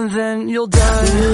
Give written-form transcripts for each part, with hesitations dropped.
and then you'll die.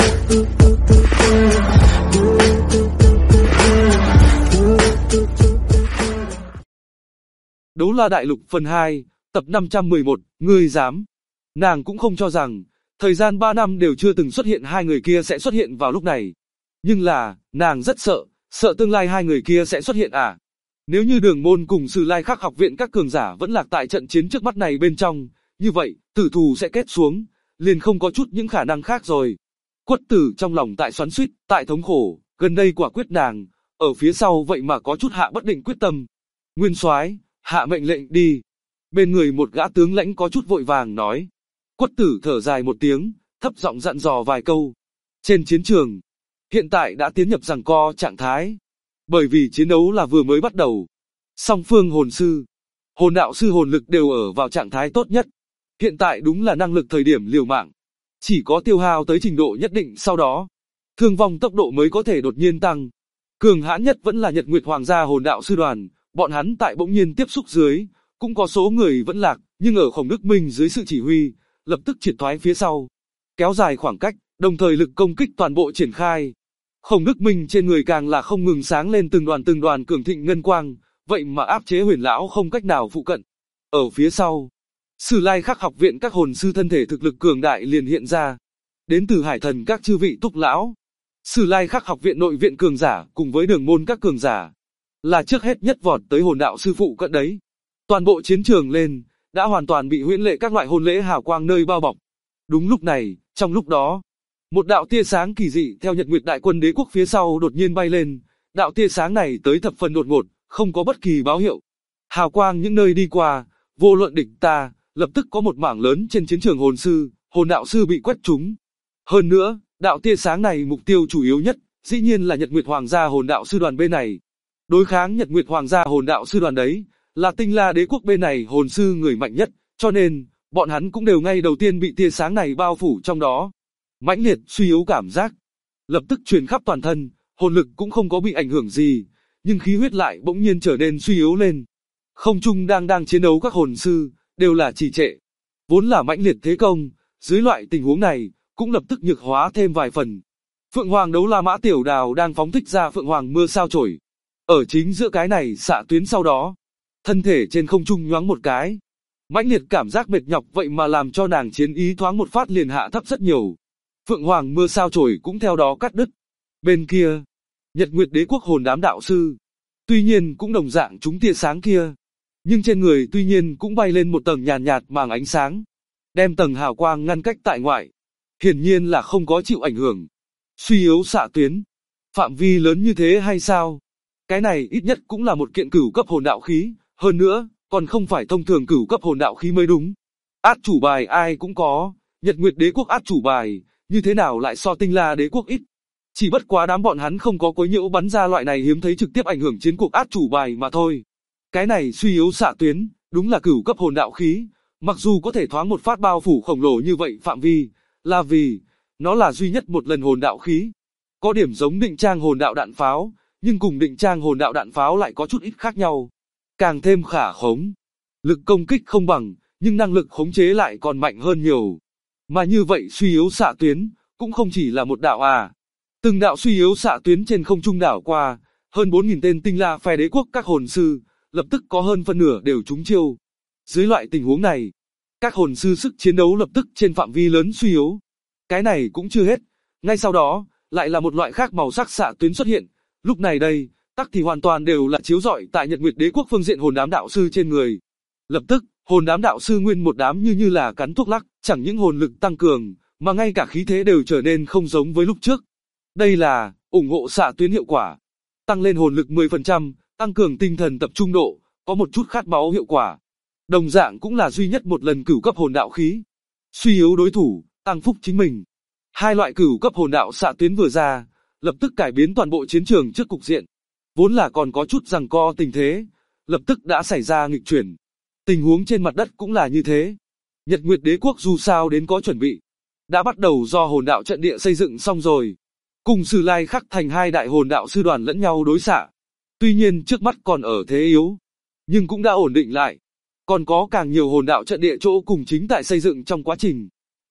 Đấu La Đại Lục phần 2, tập 511, ngươi dám. Nàng cũng không cho rằng, thời gian 3 năm đều chưa từng xuất hiện hai người kia sẽ xuất hiện vào lúc này. Nhưng là, nàng rất sợ tương lai hai người kia sẽ xuất hiện à. Nếu như Đường Môn cùng Sử Lai Khắc học viện các cường giả vẫn lạc tại trận chiến trước mắt này bên trong, như vậy, tử thù sẽ kết xuống, liền không có chút những khả năng khác rồi. Quất Tử trong lòng tại xoắn xuýt, tại thống khổ, gần đây quả quyết nàng, ở phía sau vậy mà có chút hạ bất định quyết tâm. Nguyên soái, hạ mệnh lệnh đi. Bên người một gã tướng lãnh có chút vội vàng nói. Quất Tử thở dài một tiếng, thấp giọng dặn dò vài câu. Trên chiến trường, hiện tại đã tiến nhập giằng co trạng thái. Bởi vì chiến đấu là vừa mới bắt đầu. Song phương hồn sư, hồn đạo sư hồn lực đều ở vào trạng thái tốt nhất. Hiện tại đúng là năng lực thời điểm liều mạng. Chỉ có tiêu hao tới trình độ nhất định sau đó, thương vong tốc độ mới có thể đột nhiên tăng. Cường hãn nhất vẫn là Nhật Nguyệt Hoàng gia hồn đạo sư đoàn, bọn hắn tại bỗng nhiên tiếp xúc dưới, cũng có số người vẫn lạc, nhưng ở Khổng Đức Minh dưới sự chỉ huy, lập tức triệt thoái phía sau, kéo dài khoảng cách, đồng thời lực công kích toàn bộ triển khai. Khổng Đức Minh trên người càng là không ngừng sáng lên từng đoàn cường thịnh ngân quang, vậy mà áp chế Huyền lão không cách nào phụ cận. Ở phía sau, Sử Lai Khắc học viện các hồn sư thân thể thực lực cường đại liền hiện ra. Đến từ Hải Thần các chư vị túc lão, Sử Lai Khắc học viện nội viện cường giả cùng với Đường Môn các cường giả, là trước hết nhất vọt tới hồn đạo sư phụ cận đấy. Toàn bộ chiến trường lên, đã hoàn toàn bị huyễn lệ các loại hồn lễ hào quang nơi bao bọc. Đúng lúc này, trong lúc đó, một đạo tia sáng kỳ dị theo Nhật Nguyệt Đại Quân Đế quốc phía sau đột nhiên bay lên. Đạo tia sáng này tới thập phần đột ngột, không có bất kỳ báo hiệu. Hào quang những nơi đi qua, vô luận địch ta, lập tức có một mảng lớn trên chiến trường hồn sư, hồn đạo sư bị quét trúng. Hơn nữa, đạo tia sáng này mục tiêu chủ yếu nhất, dĩ nhiên là Nhật Nguyệt Hoàng gia hồn đạo sư đoàn bên này. Đối kháng Nhật Nguyệt Hoàng gia hồn đạo sư đoàn đấy, là Tinh La Đế quốc bên này hồn sư người mạnh nhất, cho nên, bọn hắn cũng đều ngay đầu tiên bị tia sáng này bao phủ trong đó. Mãnh liệt suy yếu cảm giác, lập tức truyền khắp toàn thân, hồn lực cũng không có bị ảnh hưởng gì, nhưng khí huyết lại bỗng nhiên trở nên suy yếu lên. Không trung đang chiến đấu các hồn sư, đều là trì trệ. Vốn là mãnh liệt thế công, dưới loại tình huống này, cũng lập tức nhược hóa thêm vài phần. Phượng Hoàng Đấu La Mã Tiểu Đào đang phóng thích ra Phượng Hoàng mưa sao chổi. Ở chính giữa cái này xạ tuyến sau đó, thân thể trên không trung nhoáng một cái. Mãnh liệt cảm giác mệt nhọc vậy mà làm cho nàng chiến ý thoáng một phát liền hạ thấp rất nhiều. Phượng Hoàng mưa sao chổi cũng theo đó cắt đứt. Bên kia, Nhật Nguyệt Đế quốc hồn đám đạo sư, tuy nhiên cũng đồng dạng trúng tia sáng kia, nhưng trên người tuy nhiên cũng bay lên một tầng nhàn nhạt màng ánh sáng, đem tầng hào quang ngăn cách tại ngoại. Hiển nhiên là không có chịu ảnh hưởng. Suy yếu xạ tuyến, phạm vi lớn như thế hay sao? Cái này ít nhất cũng là một kiện cửu cấp hồn đạo khí, hơn nữa, còn không phải thông thường cửu cấp hồn đạo khí mới đúng. Át chủ bài ai cũng có, Nhật Nguyệt Đế quốc át chủ bài, như thế nào lại so Tinh La Đế quốc ít? Chỉ bất quá đám bọn hắn không có quấy nhiễu bắn ra loại này hiếm thấy trực tiếp ảnh hưởng chiến cuộc át chủ bài mà thôi. Cái này suy yếu xạ tuyến, đúng là cửu cấp hồn đạo khí, mặc dù có thể thoáng một phát bao phủ khổng lồ như vậy phạm vi, là vì nó là duy nhất một lần hồn đạo khí. Có điểm giống định trang hồn đạo đạn pháo, nhưng cùng định trang hồn đạo đạn pháo lại có chút ít khác nhau. Càng thêm khả khống. Lực công kích không bằng, nhưng năng lực khống chế lại còn mạnh hơn nhiều. Mà như vậy suy yếu xạ tuyến, cũng không chỉ là một đạo à. Từng đạo suy yếu xạ tuyến trên không trung đảo qua, hơn 4.000 tên Tinh La phe đế quốc các hồn sư, lập tức có hơn phân nửa đều trúng chiêu. Dưới loại tình huống này, các hồn sư sức chiến đấu lập tức trên phạm vi lớn suy yếu. Cái này cũng chưa hết, ngay sau đó, lại là một loại khác màu sắc xạ tuyến xuất hiện. Lúc này đây, tắc thì hoàn toàn đều là chiếu rọi tại Nhật Nguyệt Đế quốc phương diện hồn đám đạo sư trên người. Lập tức, hồn đám đạo sư nguyên một đám như là cắn thuốc lắc, chẳng những hồn lực tăng cường, mà ngay cả khí thế đều trở nên không giống với lúc trước. Đây là ủng hộ xạ tuyến hiệu quả, tăng lên hồn lực 10%, tăng cường tinh thần tập trung độ, có một chút khát máu hiệu quả. Đồng dạng cũng là duy nhất một lần cửu cấp hồn đạo khí. Suy yếu đối thủ, tăng phúc chính mình. Hai loại cửu cấp hồn đạo xạ tuyến vừa ra, lập tức cải biến toàn bộ chiến trường trước cục diện. Vốn là còn có chút giằng co tình thế, lập tức đã xảy ra nghịch chuyển. Tình huống trên mặt đất cũng là như thế. Nhật Nguyệt Đế quốc dù sao đến có chuẩn bị, đã bắt đầu do hồn đạo trận địa xây dựng xong rồi, cùng Sử Lai Khắc thành hai đại hồn đạo sư đoàn lẫn nhau đối xạ. Tuy nhiên trước mắt còn ở thế yếu, nhưng cũng đã ổn định lại. Còn có càng nhiều hồn đạo trận địa chỗ cùng chính tại xây dựng trong quá trình.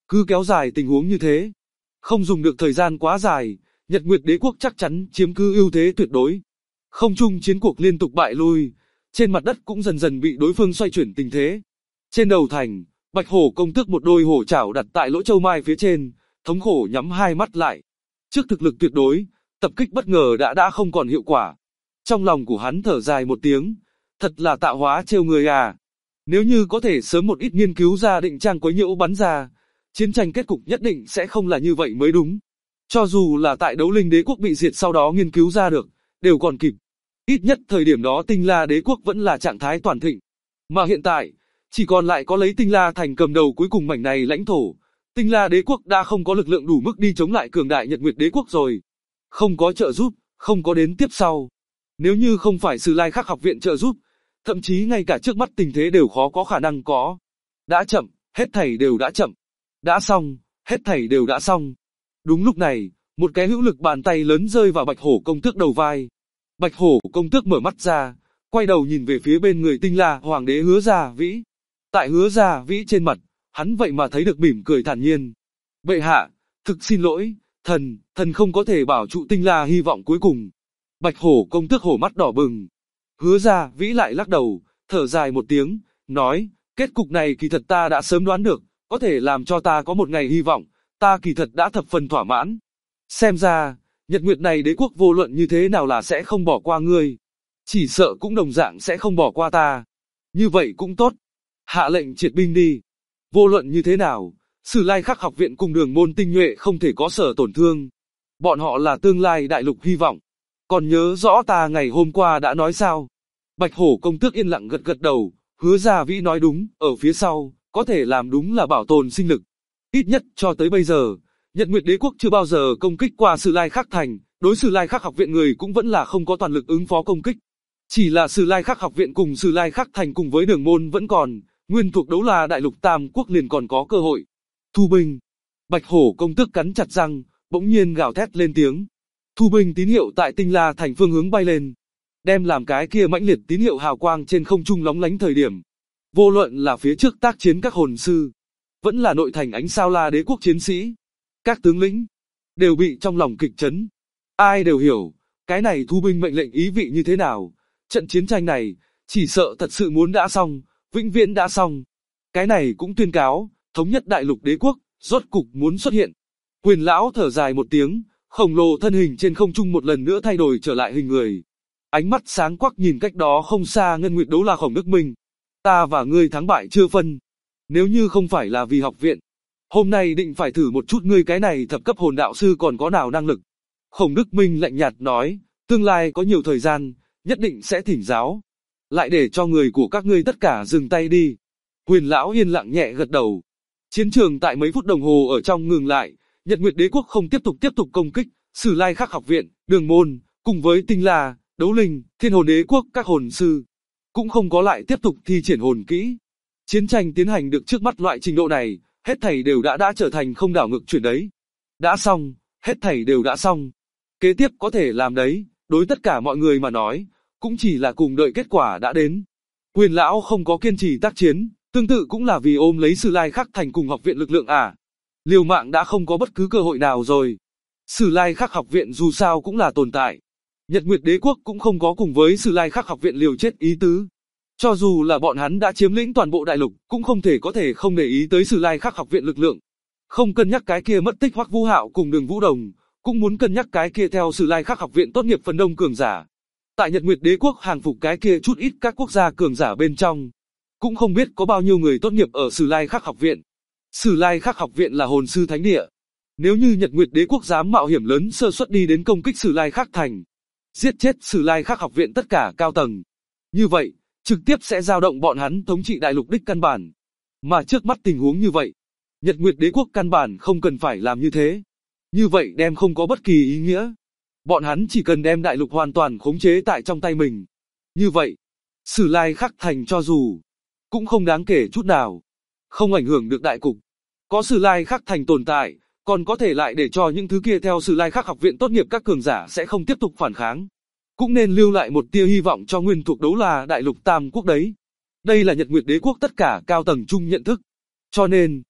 Cứ kéo dài tình huống như thế, không dùng được thời gian quá dài, Nhật Nguyệt Đế quốc chắc chắn chiếm cứ ưu thế tuyệt đối. Không trung chiến cuộc liên tục bại lui, trên mặt đất cũng dần dần bị đối phương xoay chuyển tình thế. Trên đầu thành, Bạch Hổ công tước một đôi hổ chảo đặt tại lỗ châu mai phía trên, thống khổ nhắm hai mắt lại. Trước thực lực tuyệt đối, tập kích bất ngờ đã không còn hiệu quả. Trong lòng của hắn thở dài một tiếng, thật là tạo hóa trêu người à. Nếu như có thể sớm một ít nghiên cứu ra định trang quấy nhiễu bắn ra, chiến tranh kết cục nhất định sẽ không là như vậy mới đúng. Cho dù là tại Đấu Linh Đế quốc bị diệt sau đó nghiên cứu ra được, đều còn kịp. Ít nhất thời điểm đó Tinh La Đế quốc vẫn là trạng thái toàn thịnh. Mà hiện tại, chỉ còn lại có lấy Tinh La thành cầm đầu cuối cùng mảnh này lãnh thổ. Tinh La Đế quốc đã không có lực lượng đủ mức đi chống lại cường đại Nhật Nguyệt Đế quốc rồi. Không có trợ giúp, không có đến tiếp sau. Nếu như không phải Sử Lai Khắc học viện trợ giúp, thậm chí ngay cả trước mắt tình thế đều khó có khả năng có. Đã chậm, hết thảy đều đã chậm. Đã xong, hết thảy đều đã xong. Đúng lúc này, một cái hữu lực bàn tay lớn rơi vào Bạch Hổ công tước đầu vai. Bạch Hổ công tước mở mắt ra, quay đầu nhìn về phía bên người Tinh La Hoàng đế Hứa Gia Vĩ. Tại Hứa Gia Vĩ trên mặt, hắn vậy mà thấy được mỉm cười thản nhiên. Bệ hạ, thực xin lỗi, thần không có thể bảo trụ Tinh La hy vọng cuối cùng. Bạch Hổ công tước hổ mắt đỏ bừng. Hứa Gia Vĩ lại lắc đầu, thở dài một tiếng, nói, kết cục này kỳ thật ta đã sớm đoán được, có thể làm cho ta có một ngày hy vọng, ta kỳ thật đã thập phần thỏa mãn. Xem ra, Nhật Nguyệt này đế quốc vô luận như thế nào là sẽ không bỏ qua ngươi. Chỉ sợ cũng đồng dạng sẽ không bỏ qua ta. Như vậy cũng tốt. Hạ lệnh triệt binh đi. Vô luận như thế nào, Sử Lai Khắc học viện cùng Đường môn tinh nhuệ không thể có sở tổn thương. Bọn họ là tương lai đại lục hy vọng. Còn nhớ rõ ta ngày hôm qua đã nói sao? Bạch Hổ công tước yên lặng gật gật đầu, Hứa Gia Vĩ nói đúng, ở phía sau, có thể làm đúng là bảo tồn sinh lực. Ít nhất cho tới bây giờ, Nhật Nguyệt Đế quốc chưa bao giờ công kích qua Sử Lai Khắc thành, đối Sử Lai Khắc học viện người cũng vẫn là không có toàn lực ứng phó công kích. Chỉ là Sử Lai Khắc học viện cùng Sử Lai Khắc thành cùng với Đường môn vẫn còn, nguyên thuộc Đấu La đại lục Tam quốc liền còn có cơ hội. Thu binh. Bạch Hổ công tước cắn chặt răng, bỗng nhiên gào thét lên tiếng. Thu binh tín hiệu tại Tinh La thành phương hướng bay lên, đem làm cái kia mãnh liệt tín hiệu hào quang trên không trung lóng lánh thời điểm. Vô luận là phía trước tác chiến các hồn sư, vẫn là nội thành ánh sao La đế quốc chiến sĩ, các tướng lĩnh, đều bị trong lòng kịch chấn. Ai đều hiểu, cái này thu binh mệnh lệnh ý vị như thế nào. Trận chiến tranh này, chỉ sợ thật sự muốn đã xong, vĩnh viễn đã xong. Cái này cũng tuyên cáo, thống nhất đại lục đế quốc, rốt cục muốn xuất hiện. Huyền lão thở dài một tiếng, khổng lồ thân hình trên không trung một lần nữa thay đổi trở lại hình người. Ánh mắt sáng quắc nhìn cách đó không xa Ngân Nguyệt Đấu La Khổng Đức Minh. Ta và ngươi thắng bại chưa phân. Nếu như không phải là vì học viện, hôm nay định phải thử một chút ngươi cái này thập cấp hồn đạo sư còn có nào năng lực. Khổng Đức Minh lạnh nhạt nói, tương lai có nhiều thời gian, nhất định sẽ thỉnh giáo. Lại để cho người của các ngươi tất cả dừng tay đi. Huyền lão yên lặng nhẹ gật đầu. Chiến trường tại mấy phút đồng hồ ở trong ngừng lại, Nhật Nguyệt Đế quốc không tiếp tục công kích, Sử Lai Khắc học viện, Đường môn, cùng với Tinh La, Đấu Linh, Thiên Hồn Đế quốc các hồn sư, cũng không có lại tiếp tục thi triển hồn kỹ. Chiến tranh tiến hành được trước mắt loại trình độ này, hết thảy đều đã trở thành không đảo ngược chuyển đấy. Đã xong, hết thảy đều đã xong. Kế tiếp có thể làm đấy, đối tất cả mọi người mà nói, cũng chỉ là cùng đợi kết quả đã đến. Huyền lão không có kiên trì tác chiến, tương tự cũng là vì ôm lấy Sử Lai Khắc thành cùng học viện lực lượng à. Liều mạng đã không có bất cứ cơ hội nào rồi. Sử Lai Khắc học viện dù sao cũng là tồn tại. Nhật Nguyệt Đế quốc cũng không có cùng với Sử Lai Khắc học viện liều chết ý tứ. Cho dù là bọn hắn đã chiếm lĩnh toàn bộ đại lục, cũng không thể không để ý tới Sử Lai Khắc học viện lực lượng. Không cân nhắc cái kia mất tích Hoắc Vũ Hạo cùng Đường Vũ Đồng, cũng muốn cân nhắc cái kia theo Sử Lai Khắc học viện tốt nghiệp phần đông cường giả. Tại Nhật Nguyệt Đế quốc hàng phục cái kia chút ít các quốc gia cường giả bên trong, cũng không biết có bao nhiêu người tốt nghiệp ở Sử Lai Khắc học viện. Sử Lai Khắc học viện là hồn sư thánh địa. Nếu như Nhật Nguyệt Đế quốc dám mạo hiểm lớn sơ suất đi đến công kích Sử Lai Khắc thành, giết chết Sử Lai Khắc học viện tất cả cao tầng, như vậy, trực tiếp sẽ dao động bọn hắn thống trị đại lục đích căn bản. Mà trước mắt tình huống như vậy, Nhật Nguyệt Đế quốc căn bản không cần phải làm như thế. Như vậy đem không có bất kỳ ý nghĩa. Bọn hắn chỉ cần đem đại lục hoàn toàn khống chế tại trong tay mình. Như vậy, Sử Lai Khắc thành cho dù cũng không đáng kể chút nào, không ảnh hưởng được đại cục. Có Sử Lai Khắc thành tồn tại, còn có thể lại để cho những thứ kia theo Sử Lai Khắc học viện tốt nghiệp các cường giả sẽ không tiếp tục phản kháng. Cũng nên lưu lại một tia hy vọng cho nguyên thuộc Đấu La đại lục Tam quốc đấy. Đây là Nhật Nguyệt Đế quốc tất cả cao tầng chung nhận thức. Cho nên,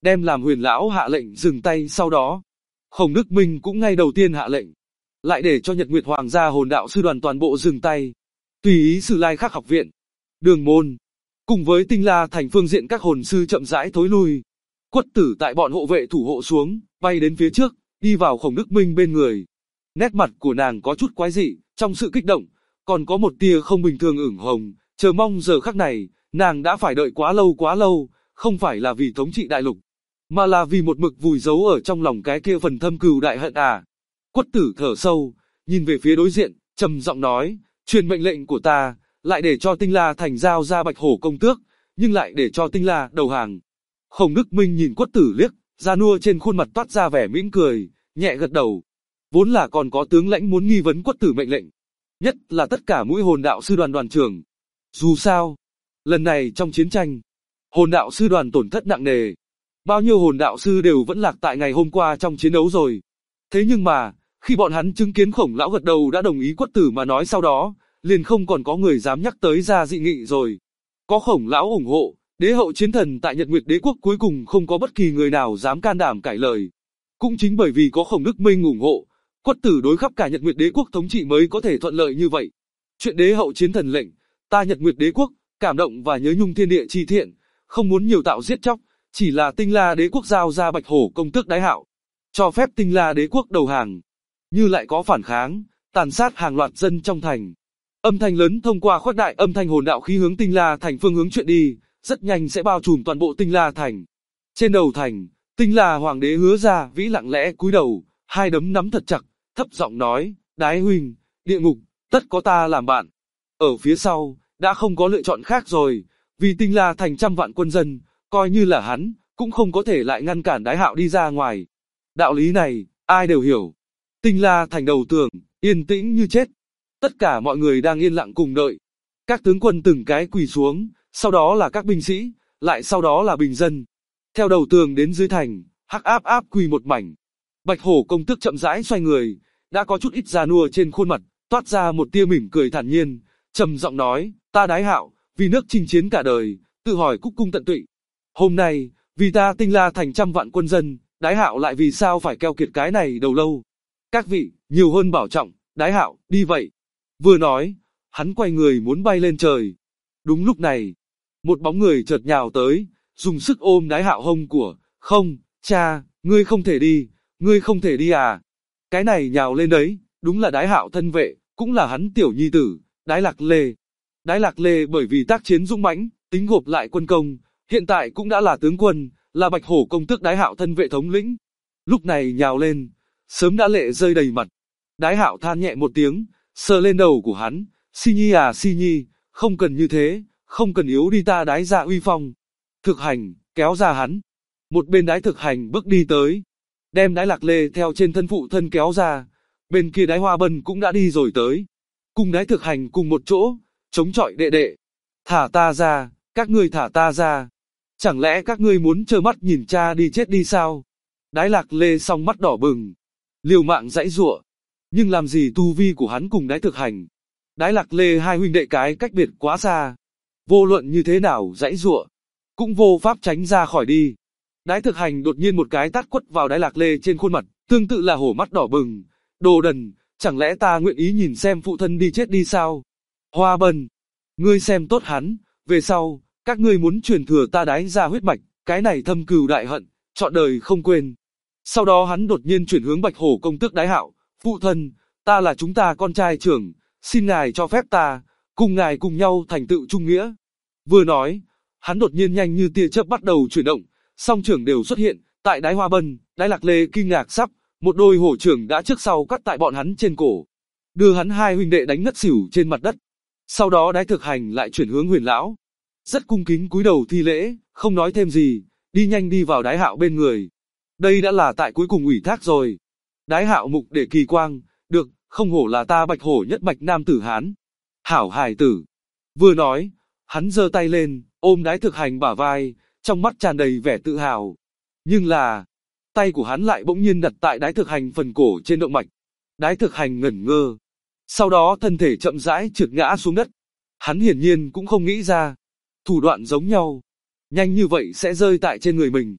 đem làm Huyền lão hạ lệnh dừng tay, sau đó Khổng Đức Minh cũng ngay đầu tiên hạ lệnh, lại để cho Nhật Nguyệt Hoàng gia hồn đạo sư đoàn toàn bộ dừng tay. Tùy ý Sử Lai Khắc học viện, Đường môn, cùng với Tinh La thành phương diện các hồn sư chậm rãi thối lui. Quất Tử tại bọn hộ vệ thủ hộ xuống, bay đến phía trước, đi vào Khổng Đức Minh bên người. Nét mặt của nàng có chút quái dị, trong sự kích động, còn có một tia không bình thường ửng hồng, chờ mong giờ khắc này, nàng đã phải đợi quá lâu, không phải là vì thống trị đại lục, mà là vì một mực vùi giấu ở trong lòng cái kia phần thâm cừu đại hận à. Quất Tử thở sâu, nhìn về phía đối diện, trầm giọng nói, truyền mệnh lệnh của ta, lại để cho Tinh La thành giao ra Bạch Hổ công tước, nhưng lại để cho Tinh La đầu hàng. Khổng Đức Minh nhìn Quất Tử liếc, da nua trên khuôn mặt toát ra vẻ mỉm cười, nhẹ gật đầu. Vốn là còn có tướng lãnh muốn nghi vấn Quất Tử mệnh lệnh, nhất là tất cả mũi hồn đạo sư đoàn đoàn trưởng. Dù sao, lần này trong chiến tranh, hồn đạo sư đoàn tổn thất nặng nề. Bao nhiêu hồn đạo sư đều vẫn lạc tại ngày hôm qua trong chiến đấu rồi. Thế nhưng mà, khi bọn hắn chứng kiến Khổng lão gật đầu đã đồng ý Quất Tử mà nói, sau đó, liền không còn có người dám nhắc tới ra dị nghị rồi. Có Khổng lão ủng hộ, đế hậu chiến thần tại Nhật Nguyệt đế quốc cuối cùng không có bất kỳ người nào dám can đảm cãi lời. Cũng chính bởi vì có Khổng Đức Minh ủng hộ, Quất Tử đối khắp cả Nhật Nguyệt đế quốc thống trị mới có thể thuận lợi như vậy. Chuyện đế hậu chiến thần lệnh, ta Nhật Nguyệt đế quốc, cảm động và nhớ nhung thiên địa chi thiện, không muốn nhiều tạo giết chóc, chỉ là Tinh La đế quốc giao ra Bạch Hổ công tước đái hạo, cho phép Tinh La đế quốc đầu hàng. Như lại có phản kháng, tàn sát hàng loạt dân trong thành. Âm thanh lớn thông qua khuếch đại âm thanh hồn đạo khí hướng Tinh La thành phương hướng chuyện đi, rất nhanh sẽ bao trùm toàn bộ Tinh La thành. Trên đầu thành, Tinh La hoàng đế Hứa Gia Vĩ lặng lẽ cúi đầu, hai đấm nắm thật chặt, thấp giọng nói, đái huynh, địa ngục, tất có ta làm bạn. Ở phía sau, đã không có lựa chọn khác rồi, vì Tinh La thành trăm vạn quân dân, coi như là hắn, cũng không có thể lại ngăn cản đái hạo đi ra ngoài. Đạo lý này, ai đều hiểu. Tinh La thành đầu tường, yên tĩnh như chết. Tất cả mọi người đang yên lặng cùng đợi. Các tướng quân từng cái quỳ xuống, sau đó là các binh sĩ, lại sau đó là bình dân. Theo đầu tường đến dưới thành, hắc áp áp quỳ một mảnh. Bạch Hổ công tước chậm rãi xoay người, đã có chút ít già nua trên khuôn mặt, toát ra một tia mỉm cười thản nhiên, trầm giọng nói, ta đái hạo, vì nước chinh chiến cả đời, tự hỏi cúc cung tận tụy. Hôm nay, vì ta Tinh La thành trăm vạn quân dân, đái hạo lại vì sao phải keo kiệt cái này đầu lâu. Các vị, nhiều hơn bảo trọng, đái hạo, đi vậy. Vừa nói, hắn quay người muốn bay lên trời. Đúng lúc này, một bóng người chợt nhào tới, dùng sức ôm đái hạo hông của, không, cha, ngươi không thể đi, ngươi không thể đi à. Cái này nhào lên đấy, đúng là đái hạo thân vệ, cũng là hắn tiểu nhi tử, Đái Lạc Lê. Đái Lạc Lê bởi vì tác chiến dũng mãnh, tính gộp lại quân công, hiện tại cũng đã là tướng quân, là Bạch Hổ công tước đái hạo thân vệ thống lĩnh. Lúc này nhào lên, sớm đã lệ rơi đầy mặt. Đái hạo than nhẹ một tiếng, sờ lên đầu của hắn, Si Nhi à Si Nhi, không cần như thế, không cần yếu đi ta đái ra uy phong. Thực Hành, kéo ra hắn. Một bên Đái Thực Hành bước đi tới, đem Đái Lạc Lê theo trên thân phụ thân kéo ra. Bên kia Đái Hoa Bân cũng đã đi rồi tới, cùng Đái Thực Hành cùng một chỗ, chống chọi đệ đệ. Thả ta ra, các ngươi thả ta ra. Chẳng lẽ các ngươi muốn trơ mắt nhìn cha đi chết đi sao? Đái Lạc Lê song mắt đỏ bừng, liều mạng giãy giụa, nhưng làm gì tu vi của hắn cùng Đái Thực Hành. Đái Lạc Lê hai huynh đệ cái cách biệt quá xa, vô luận như thế nào giãy giụa, cũng vô pháp tránh ra khỏi đi. Đái Thực Hành đột nhiên một cái tát quất vào Đái Lạc Lê trên khuôn mặt, tương tự là hổ mắt đỏ bừng. Đồ đần, chẳng lẽ ta nguyện ý nhìn xem phụ thân đi chết đi sao? Hoa Bân, ngươi xem tốt hắn, về sau, các ngươi muốn truyền thừa ta Đái ra huyết mạch, cái này thâm cừu đại hận, trọn đời không quên. Sau đó hắn đột nhiên chuyển hướng Bạch Hổ công tước Đái Hạo, phụ thân, ta là chúng ta con trai trưởng, xin ngài cho phép ta, cùng ngài cùng nhau thành tựu trung nghĩa. Vừa nói, hắn đột nhiên nhanh như tia chớp bắt đầu chuyển động, song trưởng đều xuất hiện, tại Đái Hoa Bân, Đái Lạc Lê kinh ngạc sắp, một đôi hổ trưởng đã trước sau cắt tại bọn hắn trên cổ, đưa hắn hai huynh đệ đánh ngất xỉu trên mặt đất. Sau đó Đái Thực Hành lại chuyển hướng Huyền lão, rất cung kính cúi đầu thi lễ, không nói thêm gì, đi nhanh đi vào Đái Hạo bên người. Đây đã là tại cuối cùng ủy thác rồi. Đái Hạo mục để kỳ quang, được, không hổ là ta Bạch Hổ nhất mạch nam tử Hán. Hảo hài tử. Vừa nói, hắn giơ tay lên, ôm Đái Thực Hành bả vai, trong mắt tràn đầy vẻ tự hào. Nhưng là, tay của hắn lại bỗng nhiên đặt tại Đái Thực Hành phần cổ trên động mạch. Đái Thực Hành ngẩn ngơ. Sau đó thân thể chậm rãi trượt ngã xuống đất. Hắn hiển nhiên cũng không nghĩ ra, thủ đoạn giống nhau, nhanh như vậy sẽ rơi tại trên người mình.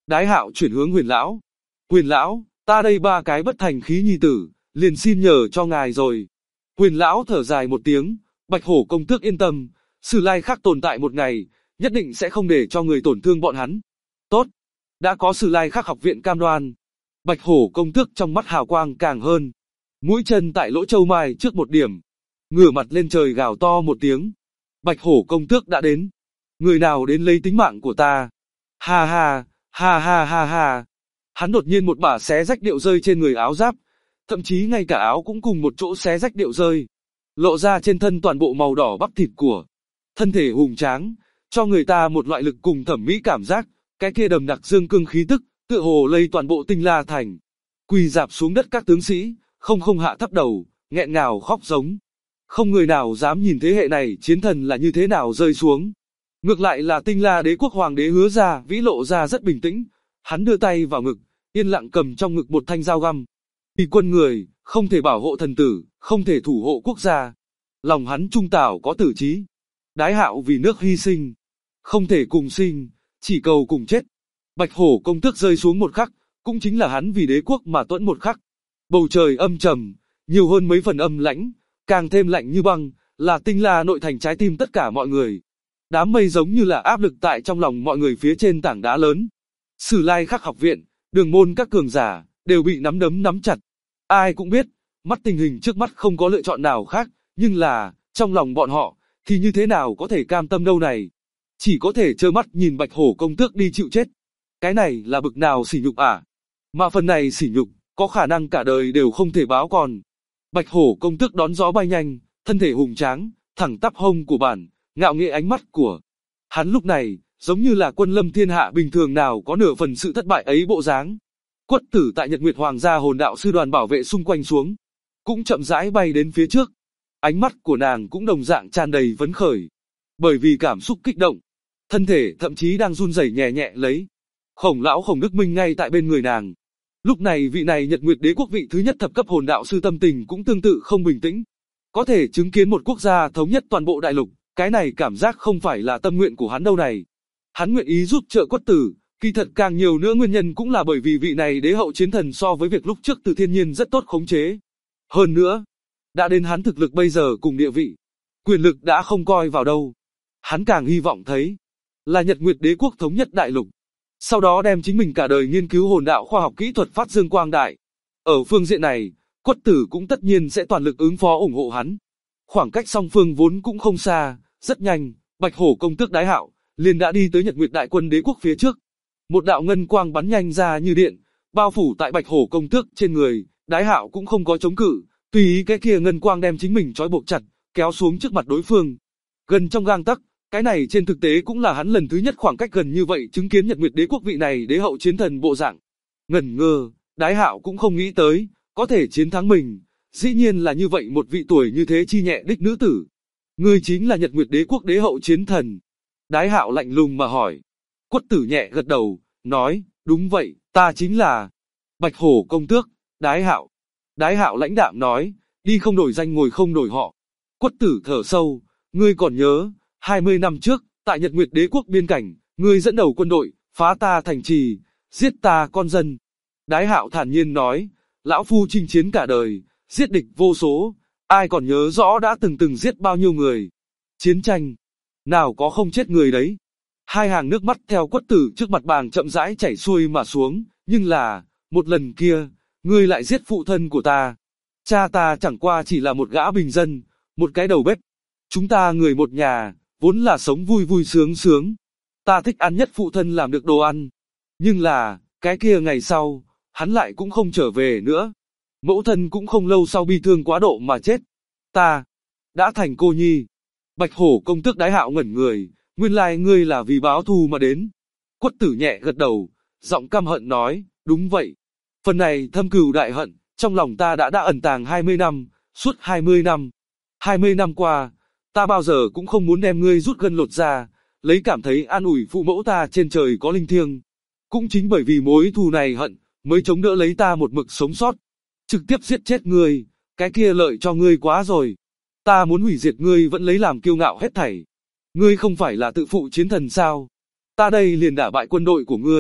Đái Hạo chuyển hướng Huyền lão. Huyền lão, ta đây ba cái bất thành khí nhi tử, liền xin nhờ cho ngài rồi. Huyền lão thở dài một tiếng, Bạch Hổ công tước yên tâm, Sử Lai Khắc tồn tại một ngày, nhất định sẽ không để cho người tổn thương bọn hắn. Tốt, đã có Sử Lai Khắc học viện cam đoan. Bạch Hổ công tước trong mắt hào quang càng hơn. Mũi chân tại lỗ châu mai trước một điểm, ngửa mặt lên trời gào to một tiếng. Bạch Hổ công tước đã đến. Người nào đến lấy tính mạng của ta? Ha ha, ha ha ha ha. Hắn đột nhiên một bả xé rách điệu rơi trên người áo giáp, thậm chí ngay cả áo cũng cùng một chỗ xé rách điệu rơi, lộ ra trên thân toàn bộ màu đỏ bắp thịt của thân thể hùng tráng, cho người ta một loại lực cùng thẩm mỹ cảm giác, cái kia đầm đặc dương cương khí tức, tựa hồ lây toàn bộ Tinh La thành. Quỳ dạp xuống đất các tướng sĩ, không hạ thấp đầu, nghẹn ngào khóc giống. Không người nào dám nhìn thế hệ này chiến thần là như thế nào rơi xuống. Ngược lại là Tinh La đế quốc hoàng đế Hứa Ra vĩ lộ ra rất bình tĩnh, hắn đưa tay vào ngực, yên lặng cầm trong ngực một thanh dao găm. Vì quân người, không thể bảo hộ thần tử, không thể thủ hộ quốc gia. Lòng hắn trung tảo có tử trí. Đái Hạo vì nước hy sinh, không thể cùng sinh, chỉ cầu cùng chết. Bạch Hổ công tước rơi xuống một khắc, cũng chính là hắn vì đế quốc mà tuẫn một khắc. Bầu trời âm trầm, nhiều hơn mấy phần âm lãnh, càng thêm lạnh như băng, là Tinh La nội thành trái tim tất cả mọi người. Đám mây giống như là áp lực tại trong lòng mọi người phía trên tảng đá lớn. Sử Lai Khắc học viện, đường môn các cường giả, đều bị nắm đấm nắm chặt. Ai cũng biết, mắt tình hình trước mắt không có lựa chọn nào khác, nhưng là, trong lòng bọn họ, thì như thế nào có thể cam tâm đâu này. Chỉ có thể trơ mắt nhìn Bạch Hổ công tước đi chịu chết. Cái này là bực nào sỉ nhục à? Mà phần này sỉ nhục, có khả năng cả đời đều không thể báo còn. Bạch Hổ công tước đón gió bay nhanh, thân thể hùng tráng, thẳng tắp hông của bản, ngạo nghễ ánh mắt của hắn lúc này, giống như là quân lâm thiên hạ bình thường nào có nửa phần sự thất bại ấy bộ dáng. Quất Tử tại Nhật Nguyệt Hoàng gia hồn đạo sư đoàn bảo vệ xung quanh xuống, cũng chậm rãi bay đến phía trước. Ánh mắt của nàng cũng đồng dạng tràn đầy phấn khởi, bởi vì cảm xúc kích động, thân thể thậm chí đang run rẩy nhẹ nhẹ lấy. Khổng lão Khổng Đức Minh ngay tại bên người nàng. Lúc này vị này Nhật Nguyệt Đế quốc vị thứ nhất thập cấp hồn đạo sư tâm tình cũng tương tự không bình tĩnh. Có thể chứng kiến một quốc gia thống nhất toàn bộ đại lục, cái này cảm giác không phải là tâm nguyện của hắn đâu này. Hắn nguyện ý giúp trợ Quất Tử, kỳ thật càng nhiều nữa nguyên nhân cũng là bởi vì vị này đế hậu chiến thần so với việc lúc trước Từ Thiên Nhiên rất tốt khống chế. Hơn nữa, đã đến hắn thực lực bây giờ cùng địa vị, quyền lực đã không coi vào đâu. Hắn càng hy vọng thấy là Nhật Nguyệt Đế quốc thống nhất đại lục. Sau đó đem chính mình cả đời nghiên cứu hồn đạo khoa học kỹ thuật phát dương quang đại. Ở phương diện này, Quất Tử cũng tất nhiên sẽ toàn lực ứng phó ủng hộ hắn. Khoảng cách song phương vốn cũng không xa, rất nhanh, Bạch Hổ công tước Đái Hạo liền đã đi tới Nhật Nguyệt đại quân đế quốc phía trước. Một đạo ngân quang bắn nhanh ra như điện, bao phủ tại Bạch Hổ công tước trên người. Đái Hạo cũng không có chống cự, tùy ý cái kia ngân quang đem chính mình trói buộc chặt, kéo xuống trước mặt đối phương. Gần trong gang tấc, cái này trên thực tế cũng là hắn lần thứ nhất khoảng cách gần như vậy chứng kiến Nhật Nguyệt Đế quốc vị này đế hậu chiến thần bộ dạng. Ngẩn ngơ, Đái Hạo cũng không nghĩ tới, có thể chiến thắng mình, dĩ nhiên là như vậy một vị tuổi như thế chi nhẹ đích nữ tử. Ngươi chính là Nhật Nguyệt Đế quốc đế hậu chiến thần. Đái Hạo lạnh lùng mà hỏi. Quất Tử nhẹ gật đầu, nói, đúng vậy, ta chính là Bạch Hổ công tước, Đái Hạo. Đái Hạo lãnh đạm nói, đi không đổi danh ngồi không đổi họ. Quất Tử thở sâu, ngươi còn nhớ, 20 năm trước, tại Nhật Nguyệt Đế quốc biên cảnh, ngươi dẫn đầu quân đội, phá ta thành trì, giết ta con dân. Đái Hạo thản nhiên nói, lão phu chinh chiến cả đời, giết địch vô số, ai còn nhớ rõ đã từng giết bao nhiêu người. Chiến tranh, nào có không chết người đấy. Hai hàng nước mắt theo Quất Tử trước mặt bàng chậm rãi chảy xuôi mà xuống, nhưng là, một lần kia, ngươi lại giết phụ thân của ta. Cha ta chẳng qua chỉ là một gã bình dân, một cái đầu bếp. Chúng ta người một nhà, vốn là sống vui vui sướng sướng. Ta thích ăn nhất phụ thân làm được đồ ăn. Nhưng là, cái kia ngày sau, hắn lại cũng không trở về nữa. Mẫu thân cũng không lâu sau bi thương quá độ mà chết. Ta đã thành cô nhi. Bạch Hổ công tước Đái Hạo ngẩn người, nguyên lai ngươi là vì báo thù mà đến. Quất Tử nhẹ gật đầu, giọng căm hận nói, đúng vậy. Phần này thâm cừu đại hận, trong lòng ta đã ẩn tàng 20 năm, suốt 20 năm. 20 năm qua, ta bao giờ cũng không muốn đem ngươi rút gân lột ra, lấy cảm thấy an ủi phụ mẫu ta trên trời có linh thiêng. Cũng chính bởi vì mối thù này hận, mới chống đỡ lấy ta một mực sống sót. Trực tiếp giết chết ngươi, cái kia lợi cho ngươi quá rồi. Ta muốn hủy diệt ngươi vẫn lấy làm kiêu ngạo hết thảy. Ngươi không phải là tự phụ chiến thần sao? Ta đây liền đả bại quân đội của ngươi,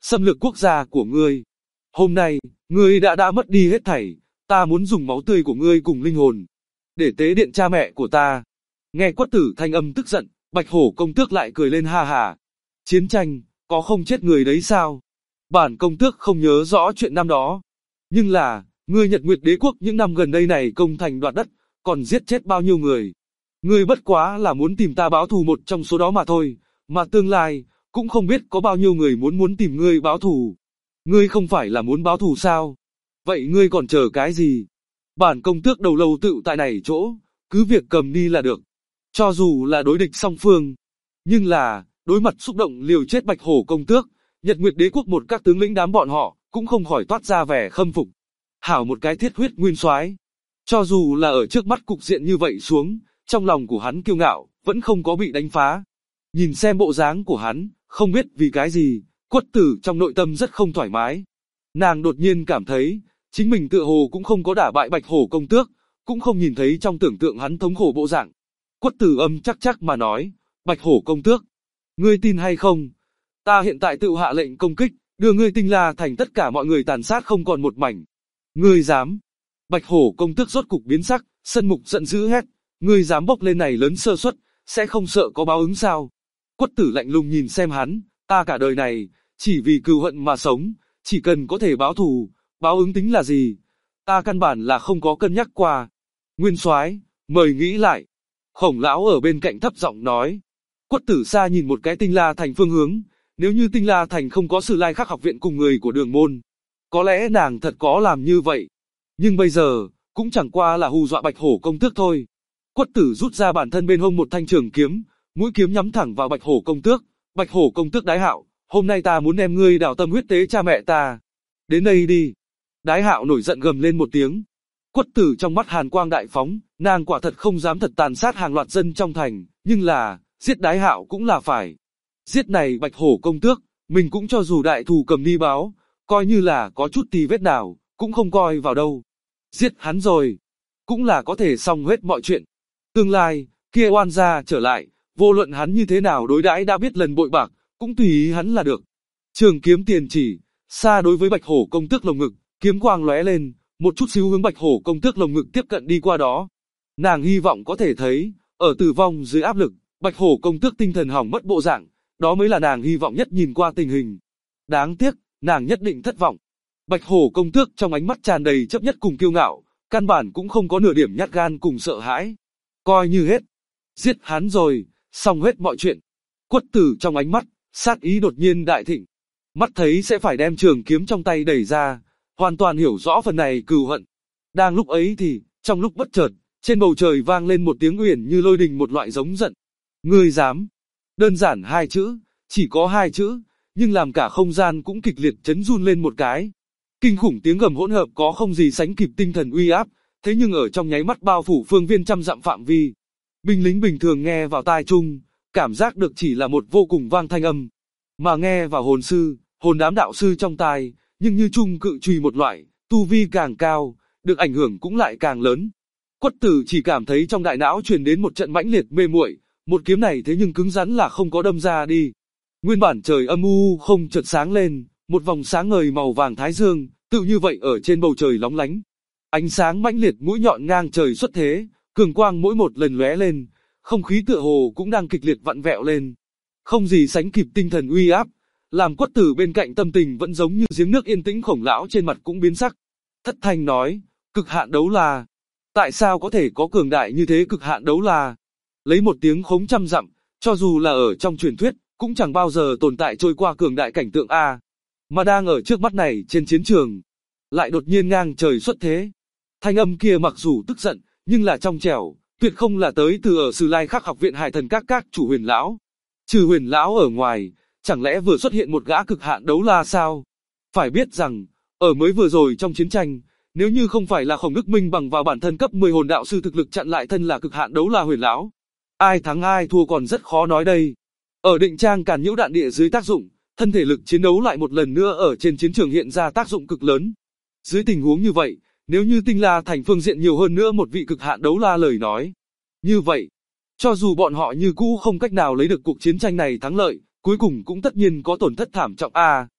xâm lược quốc gia của ngươi. Hôm nay, ngươi đã mất đi hết thảy, ta muốn dùng máu tươi của ngươi cùng linh hồn, để tế điện cha mẹ của ta. Nghe Quất Tử thanh âm tức giận, Bạch Hổ công tước lại cười lên ha ha. Chiến tranh, có không chết người đấy sao? Bản công tước không nhớ rõ chuyện năm đó. Nhưng là, ngươi Nhật Nguyệt Đế quốc những năm gần đây này công thành đoạt đất, còn giết chết bao nhiêu người. Ngươi bất quá là muốn tìm ta báo thù một trong số đó mà thôi, mà tương lai, cũng không biết có bao nhiêu người muốn tìm ngươi báo thù. Ngươi không phải là muốn báo thù sao? Vậy ngươi còn chờ cái gì? Bản công tước đầu lâu tựu tại này chỗ, cứ việc cầm đi là được. Cho dù là đối địch song phương, nhưng là, đối mặt xúc động liều chết Bạch Hổ công tước, Nhật Nguyệt Đế quốc một các tướng lĩnh đám bọn họ, cũng không khỏi toát ra vẻ khâm phục. Hảo một cái thiết huyết nguyên soái. Cho dù là ở trước mắt cục diện như vậy xuống, trong lòng của hắn kiêu ngạo, vẫn không có bị đánh phá. Nhìn xem bộ dáng của hắn, không biết vì cái gì, Quất Tử trong nội tâm rất không thoải mái. Nàng đột nhiên cảm thấy, chính mình tựa hồ cũng không có đả bại Bạch Hổ công tước, cũng không nhìn thấy trong tưởng tượng hắn thống khổ bộ dạng. Quất Tử âm chắc mà nói, Bạch Hổ công tước, ngươi tin hay không? Ta hiện tại tự hạ lệnh công kích, đưa ngươi Tinh La thành tất cả mọi người tàn sát không còn một mảnh. Ngươi dám? Bạch Hổ công tước rốt cục biến sắc, Sân Mục giận dữ hét, ngươi dám bốc lên này lớn sơ suất, sẽ không sợ có báo ứng sao? Quất Tử lạnh lùng nhìn xem hắn, ta cả đời này, chỉ vì cừu hận mà sống, chỉ cần có thể báo thù, báo ứng tính là gì? Ta căn bản là không có cân nhắc qua. Nguyên soái, mời nghĩ lại. Khổng lão ở bên cạnh thấp giọng nói. Quất Tử xa nhìn một cái Tinh La thành phương hướng, nếu như Tinh La thành không có Sử Lai Khắc học viện cùng người của Đường môn, có lẽ nàng thật có làm như vậy. Nhưng bây giờ, cũng chẳng qua là hù dọa Bạch Hổ công tước thôi. Quất Tử rút ra bản thân bên hông một thanh trường kiếm, mũi kiếm nhắm thẳng vào Bạch Hổ công tước. Bạch Hổ công tước Đái Hạo, hôm nay ta muốn đem ngươi đào tâm huyết tế cha mẹ ta. Đến đây đi. Đái Hạo nổi giận gầm lên một tiếng. Quất Tử trong mắt hàn quang đại phóng, nàng quả thật không dám thật tàn sát hàng loạt dân trong thành, nhưng là, giết Đái Hạo cũng là phải. Giết này Bạch Hổ công tước, mình cũng cho dù đại thù cầm đi báo, coi như là có chút tì vết nào, cũng không coi vào đâu. Giết hắn rồi, cũng là có thể xong hết mọi chuyện. Tương lai, kia oan gia trở lại, vô luận hắn như thế nào đối đãi đã biết lần bội bạc, cũng tùy ý hắn là được. Trường kiếm tiền chỉ, xa đối với Bạch Hổ công tước lồng ngực, kiếm quang lóe lên, một chút xíu hướng Bạch Hổ công tước lồng ngực tiếp cận đi qua đó. Nàng hy vọng có thể thấy, ở tử vong dưới áp lực, Bạch Hổ công tước tinh thần hỏng mất bộ dạng, đó mới là nàng hy vọng nhất nhìn qua tình hình. Đáng tiếc, nàng nhất định thất vọng. Bạch Hổ công tước trong ánh mắt tràn đầy chấp nhất cùng kiêu ngạo, căn bản cũng không có nửa điểm nhát gan cùng sợ hãi. Coi như hết. Giết hắn rồi, xong hết mọi chuyện. Quất Tử trong ánh mắt, sát ý đột nhiên đại thịnh. Mắt thấy sẽ phải đem trường kiếm trong tay đẩy ra, hoàn toàn hiểu rõ phần này cừu hận. Đang lúc ấy thì, trong lúc bất chợt, trên bầu trời vang lên một tiếng uyển như lôi đình một loại giống giận. Ngươi dám? Đơn giản hai chữ, chỉ có hai chữ, nhưng làm cả không gian cũng kịch liệt chấn run lên một cái. Kinh khủng tiếng gầm hỗn hợp có không gì sánh kịp tinh thần uy áp, thế nhưng ở trong nháy mắt bao phủ phương viên trăm dặm phạm vi. Binh lính bình thường nghe vào tai chung, cảm giác được chỉ là một vô cùng vang thanh âm, mà nghe vào hồn sư, hồn đám đạo sư trong tai, nhưng như chung cự chùy một loại, tu vi càng cao, được ảnh hưởng cũng lại càng lớn. Quất Tử chỉ cảm thấy trong đại não truyền đến một trận mãnh liệt mê muội, một kiếm này thế nhưng cứng rắn là không có đâm ra đi. Nguyên bản trời âm u không chợt sáng lên, một vòng sáng ngời màu vàng thái dương, tự như vậy ở trên bầu trời lóng lánh. Ánh sáng mãnh liệt mũi nhọn ngang trời xuất thế, cường quang mỗi một lần lóe lên, không khí tựa hồ cũng đang kịch liệt vặn vẹo lên. Không gì sánh kịp tinh thần uy áp, làm Quất Tử bên cạnh tâm tình vẫn giống như giếng nước yên tĩnh, khổng lão trên mặt cũng biến sắc. Thất thanh nói, cực hạn đấu la. Tại sao có thể có cường đại như thế cực hạn đấu la? Lấy một tiếng khống trăm dặm, cho dù là ở trong truyền thuyết, cũng chẳng bao giờ tồn tại trôi qua cường đại cảnh tượng A. Mà đang ở trước mắt này trên chiến trường, lại đột nhiên ngang trời xuất thế. Thanh âm kia mặc dù tức giận, nhưng là trong trẻo, tuyệt không là tới từ ở Sử Lai Khắc học viện Hải Thần các chủ Huyền lão. Trừ Huyền lão ở ngoài, chẳng lẽ vừa xuất hiện một gã cực hạn đấu la sao? Phải biết rằng, ở mới vừa rồi trong chiến tranh, nếu như không phải là Khổng Đức Minh bằng vào bản thân cấp 10 hồn đạo sư thực lực chặn lại thân là cực hạn đấu la Huyền lão, ai thắng ai thua còn rất khó nói đây. Ở định trang càn nhiễu đạn địa dưới tác dụng, thân thể lực chiến đấu lại một lần nữa ở trên chiến trường hiện ra tác dụng cực lớn. Dưới tình huống như vậy, nếu như Tinh La thành phương diện nhiều hơn nữa một vị cực hạn đấu la lời nói, như vậy, cho dù bọn họ như cũ không cách nào lấy được cuộc chiến tranh này thắng lợi, cuối cùng cũng tất nhiên có tổn thất thảm trọng a.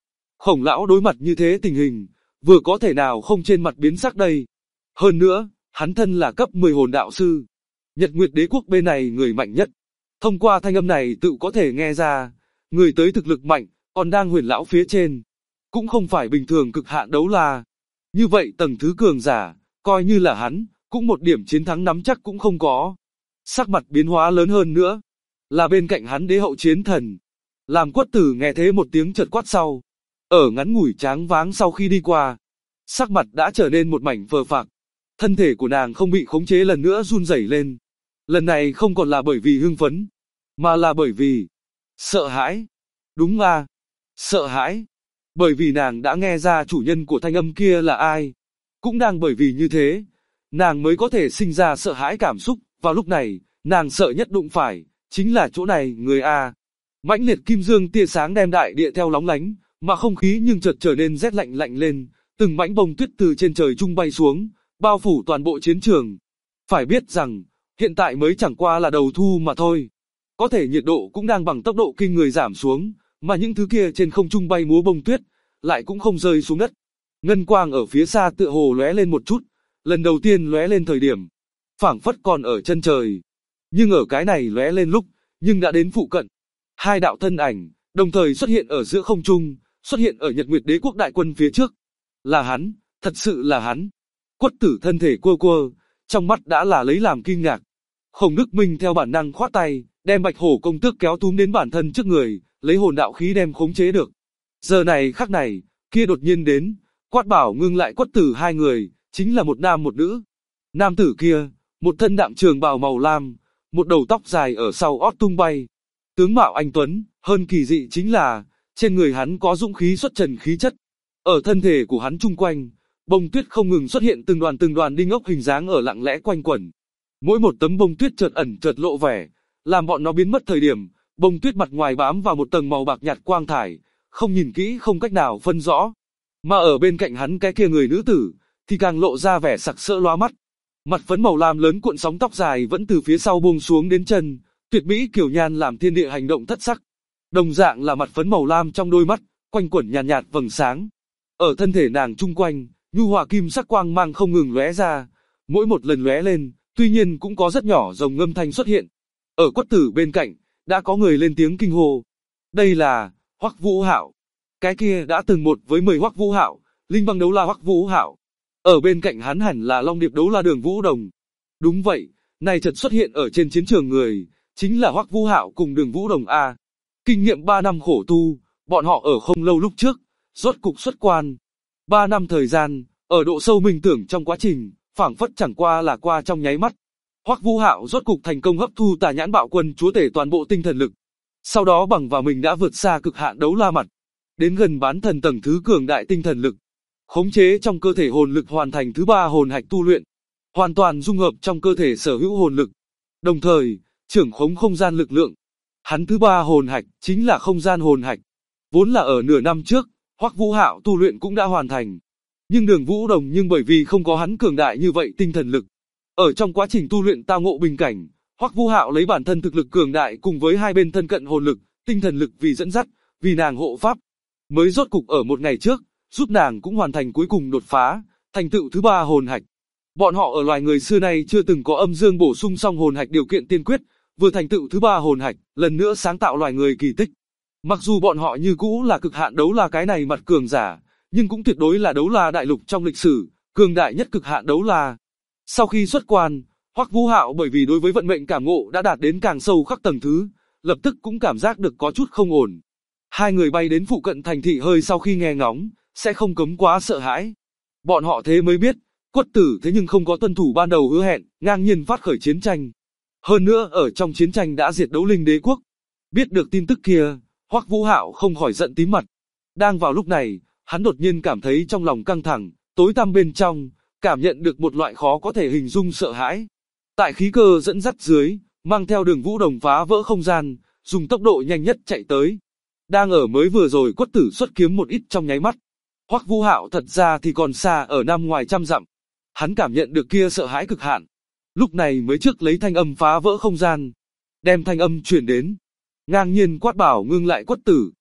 Khổng lão đối mặt như thế tình hình, vừa có thể nào không trên mặt biến sắc đây. Hơn nữa, hắn thân là cấp 10 hồn đạo sư. Nhật Nguyệt Đế quốc bên này người mạnh nhất. Thông qua thanh âm này tự có thể nghe ra, người tới thực lực mạnh, còn đang huyền lão phía trên. Cũng không phải bình thường cực hạn đấu la. Như vậy tầng thứ cường giả, coi như là hắn, cũng một điểm chiến thắng nắm chắc cũng không có. Sắc mặt biến hóa lớn hơn nữa, là bên cạnh hắn đế hậu chiến thần. Làm Quất Tử nghe thế một tiếng chợt quát sau. Ở ngắn ngủi tráng váng sau khi đi qua, sắc mặt đã trở nên một mảnh phờ phạc. Thân thể của nàng không bị khống chế lần nữa run rẩy lên. Lần này không còn là bởi vì hưng phấn, mà là bởi vì sợ hãi. Đúng à, sợ hãi. Bởi vì nàng đã nghe ra chủ nhân của thanh âm kia là ai. Cũng đang bởi vì như thế, nàng mới có thể sinh ra sợ hãi cảm xúc. Vào lúc này, nàng sợ nhất đụng phải, chính là chỗ này người A. Mãnh liệt kim dương tia sáng đem đại địa theo lóng lánh, mà không khí nhưng chợt trở nên rét lạnh lạnh lên, từng mảnh bông tuyết từ trên trời trung bay xuống, bao phủ toàn bộ chiến trường. Phải biết rằng, hiện tại mới chẳng qua là đầu thu mà thôi. Có thể nhiệt độ cũng đang bằng tốc độ kinh người giảm xuống, mà những thứ kia trên không trung bay múa bông tuyết, lại cũng không rơi xuống đất. Ngân quang ở phía xa tựa hồ lóe lên một chút, lần đầu tiên lóe lên thời điểm, phảng phất còn ở chân trời. Nhưng ở cái này lóe lên lúc, nhưng đã đến phụ cận. Hai đạo thân ảnh, đồng thời xuất hiện ở giữa không trung, xuất hiện ở Nhật Nguyệt Đế quốc đại quân phía trước. Là hắn, thật sự là hắn. Quất Tử thân thể quơ quơ, trong mắt đã là lấy làm kinh ngạc. Khổng Đức Minh theo bản năng khoát tay, đem Bạch Hổ công tước kéo túm đến bản thân trước người, lấy hồn đạo khí đem khống chế được. Giờ này khắc này, kia đột nhiên đến, quát bảo ngưng lại Quất Tử hai người, chính là một nam một nữ. Nam tử kia, một thân đạm trường bào màu lam, một đầu tóc dài ở sau ót tung bay. Tướng mạo anh tuấn, hơn kỳ dị chính là, trên người hắn có dũng khí xuất trần khí chất. Ở thân thể của hắn chung quanh, bông tuyết không ngừng xuất hiện từng đoàn đinh ốc hình dáng ở lặng lẽ quanh quẩn. Mỗi một tấm bông tuyết chợt ẩn chợt lộ vẻ, làm bọn nó biến mất thời điểm, bông tuyết mặt ngoài bám vào một tầng màu bạc nhạt quang thải, không nhìn kỹ không cách nào phân rõ. Mà ở bên cạnh hắn cái kia người nữ tử, thì càng lộ ra vẻ sặc sỡ lóa mắt. Mặt phấn màu lam lớn cuộn sóng tóc dài vẫn từ phía sau buông xuống đến chân, tuyệt mỹ kiều nhan làm thiên địa hành động thất sắc. Đồng dạng là mặt phấn màu lam trong đôi mắt, quanh quẩn nhàn nhạt vầng sáng. Ở thân thể nàng chung quanh, nhu hòa kim sắc quang mang không ngừng lóe ra, mỗi một lần lóe lên, tuy nhiên cũng có rất nhỏ rồng ngâm thanh xuất hiện. Ở Quất Tử bên cạnh, đã có người lên tiếng kinh hô. Đây là Hoắc Vũ Hạo. Cái kia đã từng một với 10 Hoắc Vũ Hạo, linh băng đấu la Hoắc Vũ Hạo. Ở bên cạnh hắn hẳn là Long Điệp đấu la Đường Vũ Đồng. Đúng vậy, này chợt xuất hiện ở trên chiến trường người, chính là Hoắc Vũ Hạo cùng Đường Vũ Đồng A. Kinh nghiệm 3 năm khổ tu, bọn họ ở không lâu lúc trước, rốt cục xuất quan. 3 năm thời gian, ở độ sâu minh tưởng trong quá trình, phảng phất chẳng qua là qua trong nháy mắt. Hoắc Vũ Hạo rốt cục thành công hấp thu Tà Nhãn Bạo Quân chúa tể toàn bộ tinh thần lực. Sau đó bằng vào mình đã vượt xa cực hạn đấu la mặt, đến gần bán thần tầng thứ cường đại tinh thần lực. Khống chế trong cơ thể hồn lực hoàn thành thứ 3 hồn hạch tu luyện, hoàn toàn dung hợp trong cơ thể sở hữu hồn lực. Đồng thời, trưởng khống không gian lực lượng. Hắn thứ 3 hồn hạch chính là không gian hồn hạch. Vốn là ở nửa năm trước, Hoắc Vũ Hạo tu luyện cũng đã hoàn thành. Nhưng Đường Vũ Đồng nhưng bởi vì không có hắn cường đại như vậy tinh thần lực, ở trong quá trình tu luyện tao ngộ bình cảnh, Hoắc Vũ Hạo lấy bản thân thực lực cường đại cùng với hai bên thân cận hồn lực, tinh thần lực vì dẫn dắt, vì nàng hộ pháp, mới rốt cục ở một ngày trước, giúp nàng cũng hoàn thành cuối cùng đột phá, thành tựu thứ 3 hồn hạch. Bọn họ ở loài người xưa nay chưa từng có âm dương bổ sung song hồn hạch điều kiện tiên quyết, vừa thành tựu thứ 3 hồn hạch, lần nữa sáng tạo loài người kỳ tích. Mặc dù bọn họ như cũ là cực hạn đấu la cái này mặt cường giả, nhưng cũng tuyệt đối là đấu la đại lục trong lịch sử, cường đại nhất cực hạn đấu la. Sau khi xuất quan, Hoắc Vũ Hạo bởi vì đối với vận mệnh cảm ngộ đã đạt đến càng sâu khắc tầng thứ, lập tức cũng cảm giác được có chút không ổn. Hai người bay đến phụ cận thành thị hơi sau khi nghe ngóng, sẽ không cấm quá sợ hãi. Bọn họ thế mới biết, Quất Tử thế nhưng không có tuân thủ ban đầu hứa hẹn, ngang nhiên phát khởi chiến tranh. Hơn nữa ở trong chiến tranh đã diệt Đấu Linh Đế quốc. Biết được tin tức kia, Hoắc Vũ Hạo không khỏi giận tím mặt. Đang vào lúc này, hắn đột nhiên cảm thấy trong lòng căng thẳng, tối tăm bên trong, cảm nhận được một loại khó có thể hình dung sợ hãi. Tại khí cơ dẫn dắt dưới, mang theo Đường Vũ Đồng phá vỡ không gian, dùng tốc độ nhanh nhất chạy tới. Đang ở mới vừa rồi Quất Tử xuất kiếm một ít trong nháy mắt. Hoắc Vũ Hạo thật ra thì còn xa ở năm ngoài trăm dặm. Hắn cảm nhận được kia sợ hãi cực hạn. Lúc này mới trước lấy thanh âm phá vỡ không gian, đem thanh âm truyền đến. Ngang nhiên quát bảo ngưng lại Quất Tử.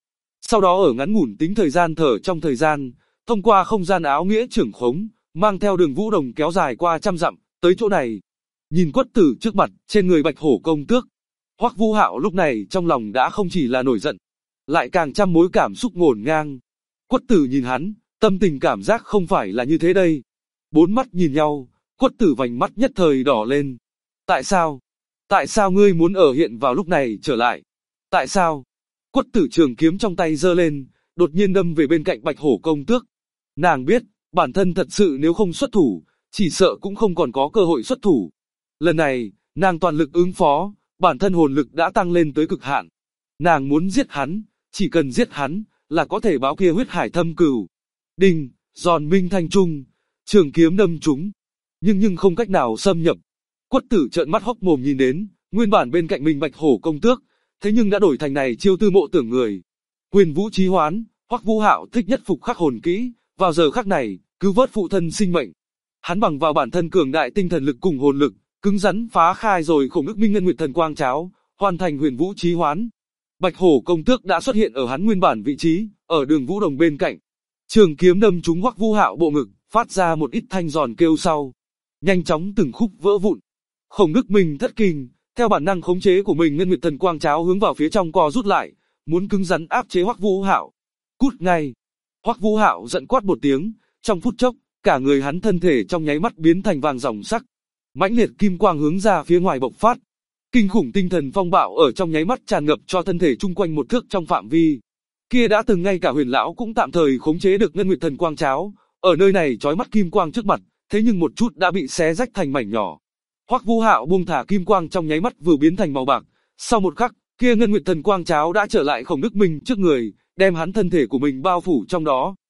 Sau đó ở ngắn ngủn tính thời gian thở trong thời gian, thông qua không gian áo nghĩa trưởng khống, mang theo đường vũ đồng kéo dài qua trăm dặm, tới chỗ này. Nhìn Quất Tử trước mặt, trên người Bạch Hổ công tước, Hoắc Vũ Hạo lúc này trong lòng đã không chỉ là nổi giận, lại càng trăm mối cảm xúc ngổn ngang. Quất Tử nhìn hắn, tâm tình cảm giác không phải là như thế đây. Bốn mắt nhìn nhau, Quất Tử vành mắt nhất thời đỏ lên. Tại sao? Tại sao ngươi muốn ở hiện vào lúc này trở lại? Tại sao? Quất Tử trường kiếm trong tay giơ lên, đột nhiên đâm về bên cạnh Bạch Hổ công tước. Nàng biết, bản thân thật sự nếu không xuất thủ, chỉ sợ cũng không còn có cơ hội xuất thủ. Lần này, nàng toàn lực ứng phó, bản thân hồn lực đã tăng lên tới cực hạn. Nàng muốn giết hắn, chỉ cần giết hắn, là có thể báo kia huyết hải thâm cửu. Đinh, giòn minh thanh trung, trường kiếm đâm trúng, nhưng không cách nào xâm nhập. Quất Tử trợn mắt hốc mồm nhìn đến, nguyên bản bên cạnh mình Bạch Hổ công tước, thế nhưng đã đổi thành này chiêu Tư Mộ Tưởng người. Huyền Vũ Chí Hoán, Hoắc Vũ Hạo thích nhất phục khắc hồn kỹ, vào giờ khắc này, cứu vớt phụ thân sinh mệnh. Hắn bằng vào bản thân cường đại tinh thần lực cùng hồn lực, cứng rắn phá khai rồi Khổng Đức Minh Ngân Nguyệt Thần Quang Cháo, hoàn thành Huyền Vũ Chí Hoán. Bạch Hổ công tước đã xuất hiện ở hắn nguyên bản vị trí, ở Đường Vũ Đồng bên cạnh. Trường kiếm đâm trúng Hoắc Vũ Hạo bộ ngực, phát ra một ít thanh giòn kêu sau, nhanh chóng từng khúc vỡ vụn. Khổng Đức Minh thất kinh, theo bản năng khống chế của mình Ngân Nguyệt Thần Quang Cháo hướng vào phía trong co rút lại, muốn cứng rắn áp chế Hoắc Vũ Hạo. Cút ngay! Hoắc Vũ Hạo giận quát một tiếng, trong phút chốc, cả người hắn thân thể trong nháy mắt biến thành vàng ròng sắc, mãnh liệt kim quang hướng ra phía ngoài bộc phát. Kinh khủng tinh thần phong bạo ở trong nháy mắt tràn ngập cho thân thể chung quanh một thước trong phạm vi. Kia đã từng ngay cả Huyền lão cũng tạm thời khống chế được Ngân Nguyệt Thần Quang Cháo, ở nơi này chói mắt kim quang trước mặt, thế nhưng một chút đã bị xé rách thành mảnh nhỏ. Hoắc Vũ Hạo buông thả kim quang trong nháy mắt vừa biến thành màu bạc, sau một khắc, kia Ngân Nguyệt Thần Quang Cháo đã trở lại Khổng Đức Minh trước người, đem hắn thân thể của mình bao phủ trong đó.